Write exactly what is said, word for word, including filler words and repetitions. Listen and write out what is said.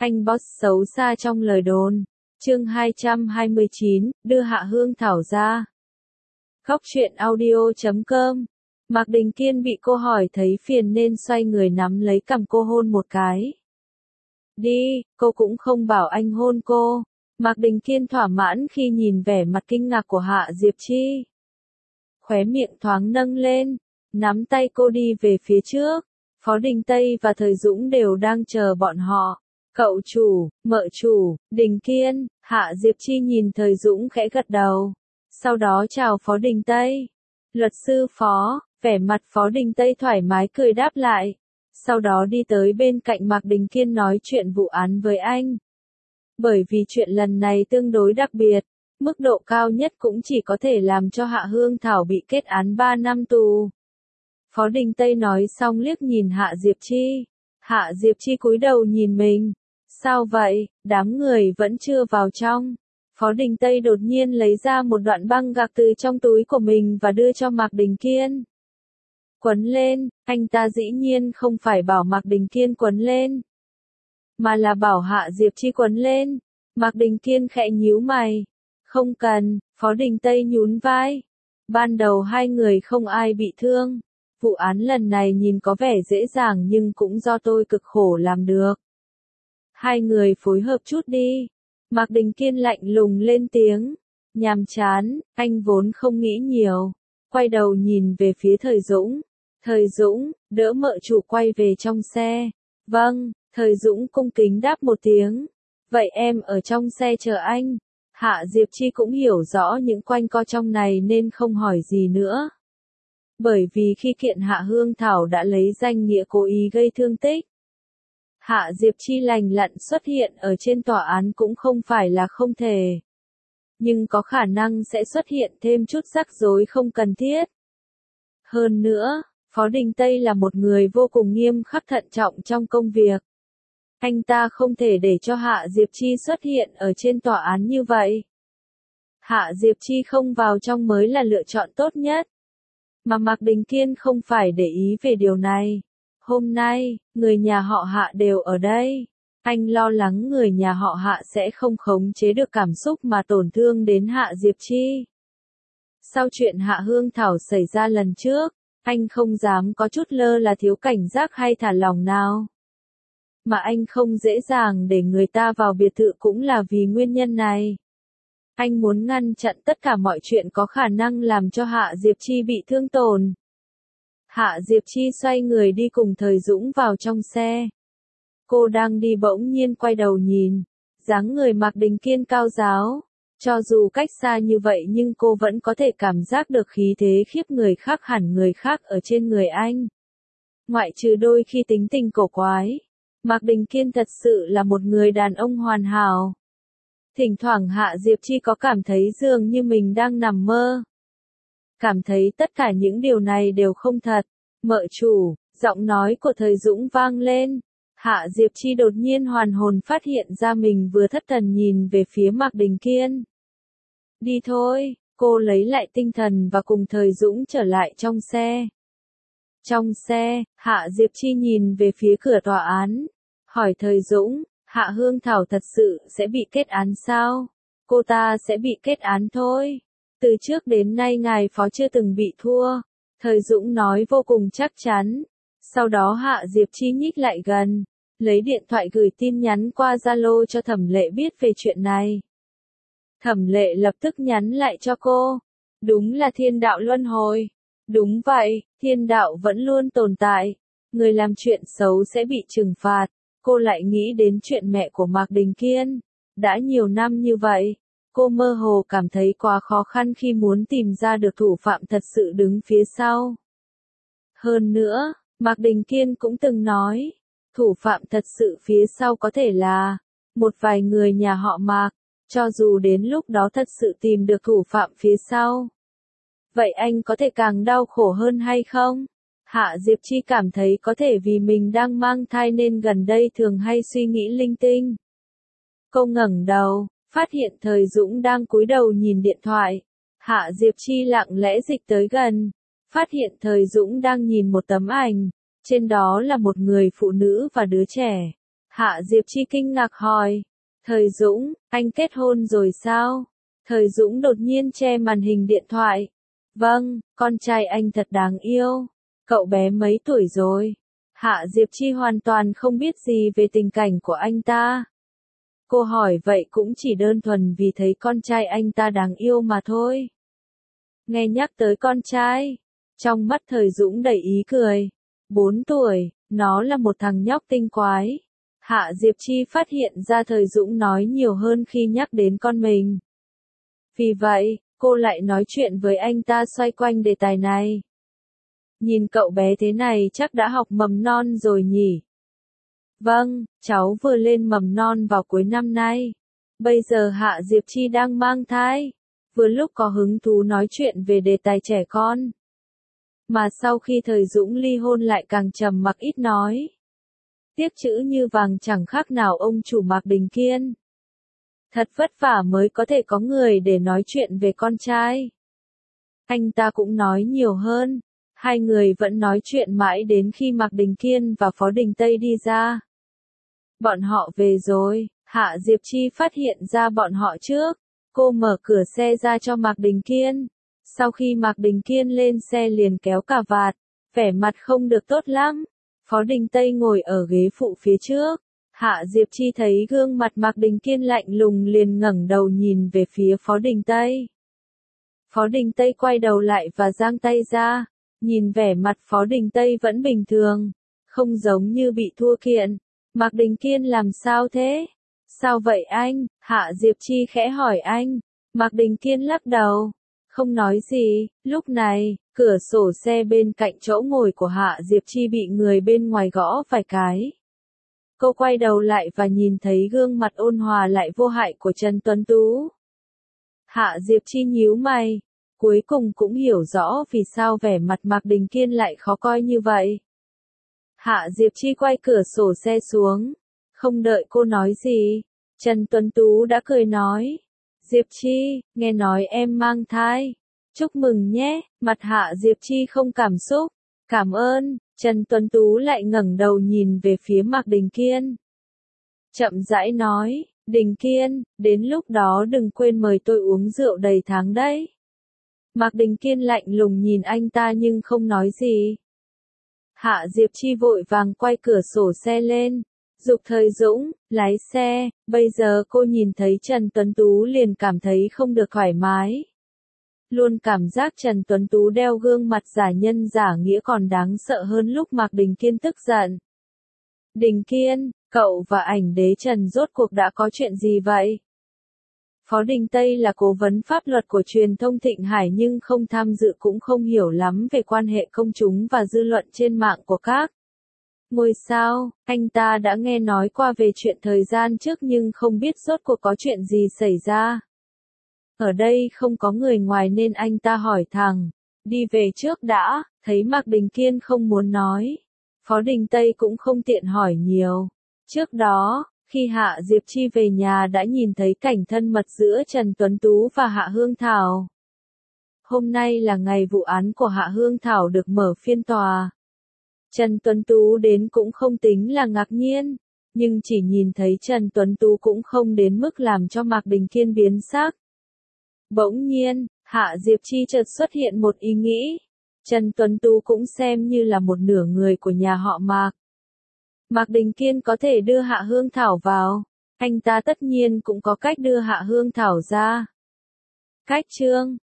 Anh boss xấu xa trong lời đồn. Chương hai trăm hai mươi chín, đưa Hạ Hương Thảo ra. Góc truyện audio chấm com. Mạc Đình Kiên bị cô hỏi thấy phiền nên xoay người nắm lấy cằm cô hôn một cái. Đi, cô cũng không bảo anh hôn cô. Mạc Đình Kiên thỏa mãn khi nhìn vẻ mặt kinh ngạc của Hạ Diệp Chi. Khóe miệng thoáng nâng lên, nắm tay cô đi về phía trước. Phó Đình Tây và Thời Dũng đều đang chờ bọn họ. Cậu chủ, mợ chủ, Đình Kiên, Hạ Diệp Chi nhìn Thời Dũng khẽ gật đầu. Sau đó chào Phó Đình Tây. Luật sư Phó, vẻ mặt Phó Đình Tây thoải mái cười đáp lại. Sau đó đi tới bên cạnh Mạc Đình Kiên nói chuyện vụ án với anh. Bởi vì chuyện lần này tương đối đặc biệt, mức độ cao nhất cũng chỉ có thể làm cho Hạ Hương Thảo bị kết án ba năm tù. Phó Đình Tây nói xong liếc nhìn Hạ Diệp Chi. Hạ Diệp Chi cúi đầu nhìn mình. Sao vậy, đám người vẫn chưa vào trong. Phó Đình Tây đột nhiên lấy ra một đoạn băng gạc từ trong túi của mình và đưa cho Mạc Đình Kiên. Quấn lên, anh ta dĩ nhiên không phải bảo Mạc Đình Kiên quấn lên, mà là bảo Hạ Diệp Chi quấn lên. Mạc Đình Kiên khẽ nhíu mày. Không cần, Phó Đình Tây nhún vai. Ban đầu hai người không ai bị thương. Vụ án lần này nhìn có vẻ dễ dàng nhưng cũng do tôi cực khổ làm được. Hai người phối hợp chút đi. Mạc Đình Kiên lạnh lùng lên tiếng. Nhàm chán, anh vốn không nghĩ nhiều. Quay đầu nhìn về phía Thời Dũng. Thời Dũng, đỡ mợ chủ quay về trong xe. Vâng, Thời Dũng cung kính đáp một tiếng. Vậy em ở trong xe chờ anh. Hạ Diệp Chi cũng hiểu rõ những quanh co trong này nên không hỏi gì nữa. Bởi vì khi kiện Hạ Hương Thảo đã lấy danh nghĩa cố ý gây thương tích. Hạ Diệp Chi lành lặn xuất hiện ở trên tòa án cũng không phải là không thể. Nhưng có khả năng sẽ xuất hiện thêm chút rắc rối không cần thiết. Hơn nữa, Phó Đình Tây là một người vô cùng nghiêm khắc thận trọng trong công việc. Anh ta không thể để cho Hạ Diệp Chi xuất hiện ở trên tòa án như vậy. Hạ Diệp Chi không vào trong mới là lựa chọn tốt nhất. Mà Mạc Đình Kiên không phải để ý về điều này. Hôm nay, người nhà họ Hạ đều ở đây. Anh lo lắng người nhà họ Hạ sẽ không khống chế được cảm xúc mà tổn thương đến Hạ Diệp Chi. Sau chuyện Hạ Hương Thảo xảy ra lần trước, anh không dám có chút lơ là thiếu cảnh giác hay thả lỏng nào. Mà anh không dễ dàng để người ta vào biệt thự cũng là vì nguyên nhân này. Anh muốn ngăn chặn tất cả mọi chuyện có khả năng làm cho Hạ Diệp Chi bị thương tổn. Hạ Diệp Chi xoay người đi cùng Thời Dũng vào trong xe. Cô đang đi bỗng nhiên quay đầu nhìn. Dáng người Mạc Đình Kiên cao ráo. Cho dù cách xa như vậy nhưng cô vẫn có thể cảm giác được khí thế khiếp người khác hẳn người khác ở trên người anh. Ngoại trừ đôi khi tính tình cổ quái. Mạc Đình Kiên thật sự là một người đàn ông hoàn hảo. Thỉnh thoảng Hạ Diệp Chi có cảm thấy dường như mình đang nằm mơ. Cảm thấy tất cả những điều này đều không thật. Mợ chủ, giọng nói của Thời Dũng vang lên. Hạ Diệp Chi đột nhiên hoàn hồn phát hiện ra mình vừa thất thần nhìn về phía Mạc Đình Kiên. Đi thôi, cô lấy lại tinh thần và cùng Thời Dũng trở lại trong xe. Trong xe, Hạ Diệp Chi nhìn về phía cửa tòa án. Hỏi Thời Dũng, Hạ Hương Thảo thật sự sẽ bị kết án sao? Cô ta sẽ bị kết án thôi. Từ trước đến nay ngài phó chưa từng bị thua. Thời Dũng nói vô cùng chắc chắn. Sau đó Hạ Diệp Chi nhích lại gần. Lấy điện thoại gửi tin nhắn qua Zalo cho Thẩm Lệ biết về chuyện này. Thẩm Lệ lập tức nhắn lại cho cô. Đúng là thiên đạo luân hồi. Đúng vậy, thiên đạo vẫn luôn tồn tại. Người làm chuyện xấu sẽ bị trừng phạt. Cô lại nghĩ đến chuyện mẹ của Mạc Đình Kiên. Đã nhiều năm như vậy, cô mơ hồ cảm thấy quá khó khăn khi muốn tìm ra được thủ phạm thật sự đứng phía sau. Hơn nữa, Mạc Đình Kiên cũng từng nói, thủ phạm thật sự phía sau có thể là một vài người nhà họ Mạc, cho dù đến lúc đó thật sự tìm được thủ phạm phía sau. Vậy anh có thể càng đau khổ hơn hay không? Hạ Diệp Chi cảm thấy có thể vì mình đang mang thai nên gần đây thường hay suy nghĩ linh tinh. Cô ngẩng đầu, phát hiện Thời Dũng đang cúi đầu nhìn điện thoại. Hạ Diệp Chi lặng lẽ dịch tới gần, phát hiện Thời Dũng đang nhìn một tấm ảnh, trên đó là một người phụ nữ và đứa trẻ. Hạ Diệp Chi kinh ngạc hỏi. Thời Dũng, anh kết hôn rồi sao? Thời Dũng đột nhiên che màn hình điện thoại. Vâng, con trai anh thật đáng yêu. Cậu bé mấy tuổi rồi? Hạ Diệp Chi hoàn toàn không biết gì về tình cảnh của anh ta. Cô hỏi vậy cũng chỉ đơn thuần vì thấy con trai anh ta đáng yêu mà thôi. Nghe nhắc tới con trai, trong mắt Thời Dũng đầy ý cười. Bốn tuổi, nó là một thằng nhóc tinh quái. Hạ Diệp Chi phát hiện ra Thời Dũng nói nhiều hơn khi nhắc đến con mình. Vì vậy, cô lại nói chuyện với anh ta xoay quanh đề tài này. Nhìn cậu bé thế này chắc đã học mầm non rồi nhỉ? Vâng, cháu vừa lên mầm non vào cuối năm nay. Bây giờ Hạ Diệp Chi đang mang thai. Vừa lúc có hứng thú nói chuyện về đề tài trẻ con. Mà sau khi Thời Dũng ly hôn lại càng trầm mặc ít nói. Tiếc chữ như vàng chẳng khác nào ông chủ Mạc Đình Kiên. Thật vất vả mới có thể có người để nói chuyện về con trai. Anh ta cũng nói nhiều hơn. Hai người vẫn nói chuyện mãi đến khi Mạc Đình Kiên và Phó Đình Tây đi ra. Bọn họ về rồi, Hạ Diệp Chi phát hiện ra bọn họ trước. Cô mở cửa xe ra cho Mạc Đình Kiên. Sau khi Mạc Đình Kiên lên xe liền kéo cà vạt, vẻ mặt không được tốt lắm. Phó Đình Tây ngồi ở ghế phụ phía trước. Hạ Diệp Chi thấy gương mặt Mạc Đình Kiên lạnh lùng liền ngẩng đầu nhìn về phía Phó Đình Tây. Phó Đình Tây quay đầu lại và giang tay ra. Nhìn vẻ mặt Phó Đình Tây vẫn bình thường, không giống như bị thua kiện. Mạc Đình Kiên làm sao thế? Sao vậy anh? Hạ Diệp Chi khẽ hỏi anh. Mạc Đình Kiên lắc đầu, không nói gì. Lúc này, cửa sổ xe bên cạnh chỗ ngồi của Hạ Diệp Chi bị người bên ngoài gõ vài cái. Cô quay đầu lại và nhìn thấy gương mặt ôn hòa lại vô hại của Trần Tuấn Tú. Hạ Diệp Chi nhíu mày, cuối cùng cũng hiểu rõ vì sao vẻ mặt Mạc Đình Kiên lại khó coi như vậy. Hạ Diệp Chi quay cửa sổ xe xuống, không đợi cô nói gì, Trần Tuấn Tú đã cười nói. Diệp Chi, nghe nói em mang thai. Chúc mừng nhé. Mặt Hạ Diệp Chi không cảm xúc. Cảm ơn. Trần Tuấn Tú lại ngẩng đầu nhìn về phía Mạc Đình Kiên. Chậm rãi nói, Đình Kiên, đến lúc đó đừng quên mời tôi uống rượu đầy tháng đấy. Mạc Đình Kiên lạnh lùng nhìn anh ta nhưng không nói gì. Hạ Diệp Chi vội vàng quay cửa sổ xe lên. Dục Thời Dũng, lái xe. Bây giờ cô nhìn thấy Trần Tuấn Tú liền cảm thấy không được thoải mái. Luôn cảm giác Trần Tuấn Tú đeo gương mặt giả nhân giả nghĩa còn đáng sợ hơn lúc Mạc Đình Kiên tức giận. Đình Kiên, cậu và ảnh đế Trần rốt cuộc đã có chuyện gì vậy? Phó Đình Tây là cố vấn pháp luật của truyền thông Thịnh Hải nhưng không tham dự cũng không hiểu lắm về quan hệ công chúng và dư luận trên mạng của các ngôi sao. Anh ta đã nghe nói qua về chuyện thời gian trước nhưng không biết rốt cuộc có chuyện gì xảy ra. Ở đây không có người ngoài nên anh ta hỏi thẳng. Đi về trước đã, thấy Mạc Đình Kiên không muốn nói. Phó Đình Tây cũng không tiện hỏi nhiều. Trước đó, khi Hạ Diệp Chi về nhà đã nhìn thấy cảnh thân mật giữa Trần Tuấn Tú và Hạ Hương Thảo. Hôm nay là ngày vụ án của Hạ Hương Thảo được mở phiên tòa. Trần Tuấn Tú đến cũng không tính là ngạc nhiên, nhưng chỉ nhìn thấy Trần Tuấn Tú cũng không đến mức làm cho Mạc Đình Kiên biến sắc. Bỗng nhiên, Hạ Diệp Chi chợt xuất hiện một ý nghĩ. Trần Tuấn Tú cũng xem như là một nửa người của nhà họ Mạc. Mạc Đình Kiên có thể đưa Hạ Hương Thảo vào, anh ta tất nhiên cũng có cách đưa Hạ Hương Thảo ra. Cách chương